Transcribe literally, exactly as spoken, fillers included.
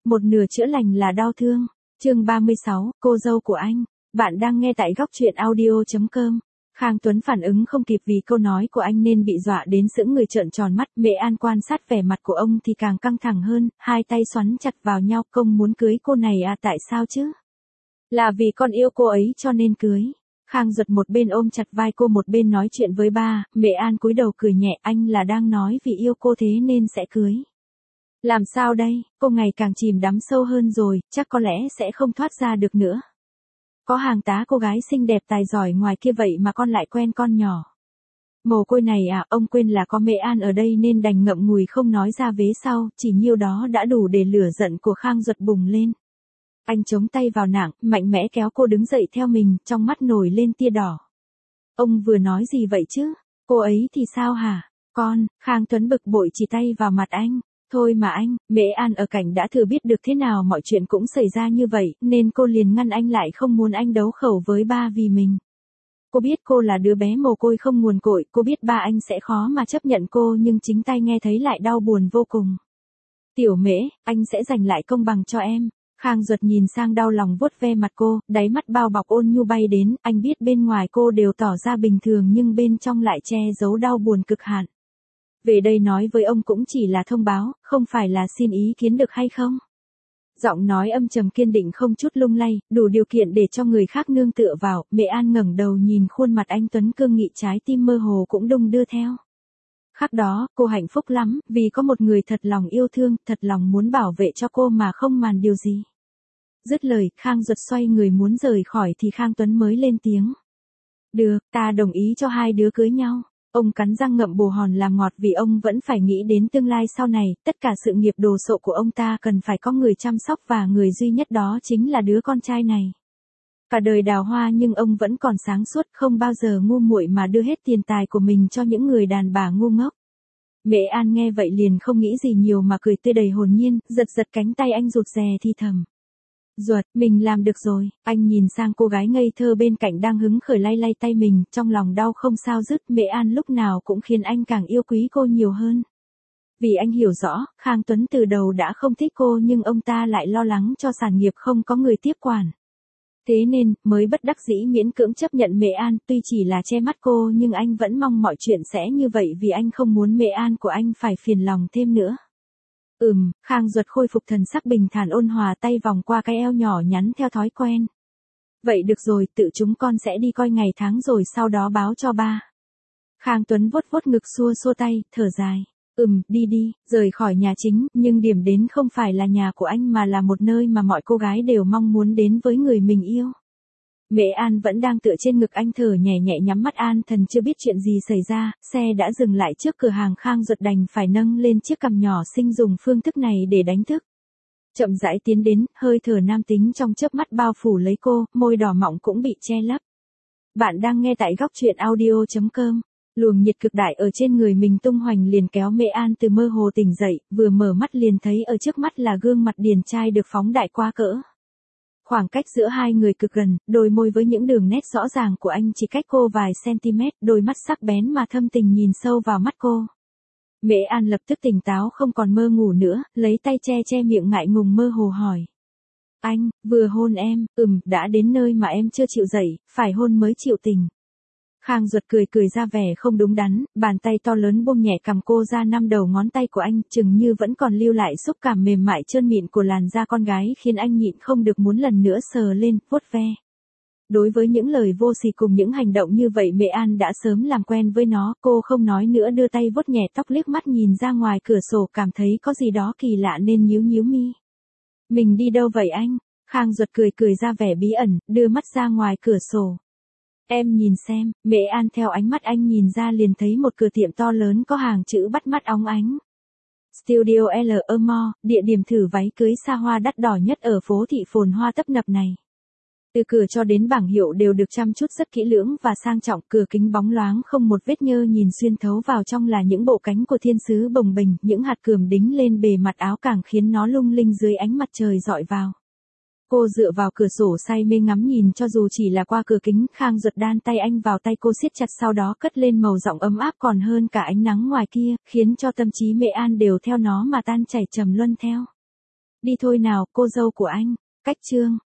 một nửa chữa lành là đau thương. Chương ba mươi sáu, cô dâu của anh. Bạn đang nghe tại góc truyện audio chấm com. Khang Tuấn phản ứng không kịp vì câu nói của anh nên bị dọa đến sững người trợn tròn mắt. Mẹ An quan sát vẻ mặt của ông thì càng căng thẳng hơn, hai tay xoắn chặt vào nhau. Công muốn cưới cô này à, tại sao chứ? Là vì con yêu cô ấy cho nên cưới. Khang Duật một bên ôm chặt vai cô một bên nói chuyện với ba. Mẹ An cúi đầu cười nhẹ, anh là đang nói vì yêu cô thế nên sẽ cưới. Làm sao đây, cô ngày càng chìm đắm sâu hơn rồi, chắc có lẽ sẽ không thoát ra được nữa. Có hàng tá cô gái xinh đẹp tài giỏi ngoài kia vậy mà con lại quen con nhỏ. Mồ côi này à, ông quên là có Mẹ An ở đây nên đành ngậm ngùi không nói ra vế sau, chỉ nhiêu đó đã đủ để lửa giận của Khang Duật bùng lên. Anh chống tay vào nạng, mạnh mẽ kéo cô đứng dậy theo mình, trong mắt nổi lên tia đỏ. Ông vừa nói gì vậy chứ? Cô ấy thì sao hả? Con, Khang Tuấn bực bội chỉ tay vào mặt anh. Thôi mà anh, Mẹ An ở cạnh đã thừa biết được thế nào mọi chuyện cũng xảy ra như vậy, nên cô liền ngăn anh lại không muốn anh đấu khẩu với ba vì mình. Cô biết cô là đứa bé mồ côi không nguồn cội, cô biết ba anh sẽ khó mà chấp nhận cô nhưng chính tay nghe thấy lại đau buồn vô cùng. Tiểu Mễ, anh sẽ giành lại công bằng cho em. Khang Duật nhìn sang đau lòng vuốt ve mặt cô, đáy mắt bao bọc ôn nhu bay đến, anh biết bên ngoài cô đều tỏ ra bình thường nhưng bên trong lại che giấu đau buồn cực hạn. Về đây nói với ông cũng chỉ là thông báo, không phải là xin ý kiến được hay không? Giọng nói âm trầm kiên định không chút lung lay, đủ điều kiện để cho người khác nương tựa vào. Mẹ An ngẩng đầu nhìn khuôn mặt anh Tuấn cương nghị, trái tim mơ hồ cũng đung đưa theo. Khắc đó, cô hạnh phúc lắm, vì có một người thật lòng yêu thương, thật lòng muốn bảo vệ cho cô mà không màn điều gì. Dứt lời, Khang Duật xoay người muốn rời khỏi thì Khang Tuấn mới lên tiếng. Được, ta đồng ý cho hai đứa cưới nhau. Ông cắn răng ngậm bồ hòn làm ngọt vì ông vẫn phải nghĩ đến tương lai sau này, tất cả sự nghiệp đồ sộ của ông ta cần phải có người chăm sóc và người duy nhất đó chính là đứa con trai này. Cả đời đào hoa nhưng ông vẫn còn sáng suốt, không bao giờ ngu muội mà đưa hết tiền tài của mình cho những người đàn bà ngu ngốc. Mẹ An nghe vậy liền không nghĩ gì nhiều mà cười tươi đầy hồn nhiên, giật giật cánh tay anh rụt rè thì thầm. Duật, mình làm được rồi. Anh nhìn sang cô gái ngây thơ bên cạnh đang hứng khởi lay lay tay mình, trong lòng đau không sao dứt. Mẹ An lúc nào cũng khiến anh càng yêu quý cô nhiều hơn. Vì anh hiểu rõ, Khang Tuấn từ đầu đã không thích cô nhưng ông ta lại lo lắng cho sản nghiệp không có người tiếp quản. Thế nên, mới bất đắc dĩ miễn cưỡng chấp nhận Mẹ An, tuy chỉ là che mắt cô nhưng anh vẫn mong mọi chuyện sẽ như vậy vì anh không muốn Mẹ An của anh phải phiền lòng thêm nữa. Ừm, Khang Duật khôi phục thần sắc bình thản ôn hòa, tay vòng qua cái eo nhỏ nhắn theo thói quen. Vậy được rồi, tự chúng con sẽ đi coi ngày tháng rồi sau đó báo cho ba. Khang Tuấn vuốt vuốt ngực xua xua tay, thở dài. Ừm, đi đi, rời khỏi nhà chính, nhưng điểm đến không phải là nhà của anh mà là một nơi mà mọi cô gái đều mong muốn đến với người mình yêu. Mẹ An vẫn đang tựa trên ngực anh thở nhẹ nhẹ nhắm mắt an thần chưa biết chuyện gì xảy ra, xe đã dừng lại trước cửa hàng. Khang Duật đành phải nâng lên chiếc cằm nhỏ xinh dùng phương thức này để đánh thức. Chậm rãi tiến đến, hơi thở nam tính trong chớp mắt bao phủ lấy cô, môi đỏ mọng cũng bị che lấp. Bạn đang nghe tại góc truyện audio chấm com. Luồng nhiệt cực đại ở trên người mình tung hoành liền kéo Mẹ An từ mơ hồ tỉnh dậy, vừa mở mắt liền thấy ở trước mắt là gương mặt điển trai được phóng đại quá cỡ. Khoảng cách giữa hai người cực gần, đôi môi với những đường nét rõ ràng của anh chỉ cách cô vài cm, đôi mắt sắc bén mà thâm tình nhìn sâu vào mắt cô. Mẹ An lập tức tỉnh táo không còn mơ ngủ nữa, lấy tay che che miệng ngại ngùng mơ hồ hỏi. Anh, vừa hôn em, ừm, đã đến nơi mà em chưa chịu dậy, phải hôn mới chịu tình. Khang Duật cười cười ra vẻ không đúng đắn, bàn tay to lớn buông nhẹ cầm cô ra năm đầu ngón tay của anh, chừng như vẫn còn lưu lại xúc cảm mềm mại trơn mịn của làn da con gái khiến anh nhịn không được muốn lần nữa sờ lên, vuốt ve. Đối với những lời vô sỉ cùng những hành động như vậy Mẹ An đã sớm làm quen với nó, cô không nói nữa đưa tay vuốt nhẹ tóc liếc mắt nhìn ra ngoài cửa sổ cảm thấy có gì đó kỳ lạ nên nhíu nhíu mi. Mình đi đâu vậy anh? Khang Duật cười cười ra vẻ bí ẩn, đưa mắt ra ngoài cửa sổ. Em nhìn xem, Mẹ An theo ánh mắt anh nhìn ra liền thấy một cửa tiệm to lớn có hàng chữ bắt mắt óng ánh. Studio L ở Mall, địa điểm thử váy cưới xa hoa đắt đỏ nhất ở phố thị phồn hoa tấp nập này. Từ cửa cho đến bảng hiệu đều được chăm chút rất kỹ lưỡng và sang trọng, cửa kính bóng loáng không một vết nhơ nhìn xuyên thấu vào trong là những bộ cánh của thiên sứ bồng bềnh, những hạt cườm đính lên bề mặt áo càng khiến nó lung linh dưới ánh mặt trời rọi vào. Cô dựa vào cửa sổ say mê ngắm nhìn cho dù chỉ là qua cửa kính. Khang Duật đan tay anh vào tay cô siết chặt sau đó cất lên màu giọng ấm áp còn hơn cả ánh nắng ngoài kia, khiến cho tâm trí Mẹ An đều theo nó mà tan chảy trầm luân theo. Đi thôi nào, cô dâu của anh. Cách chương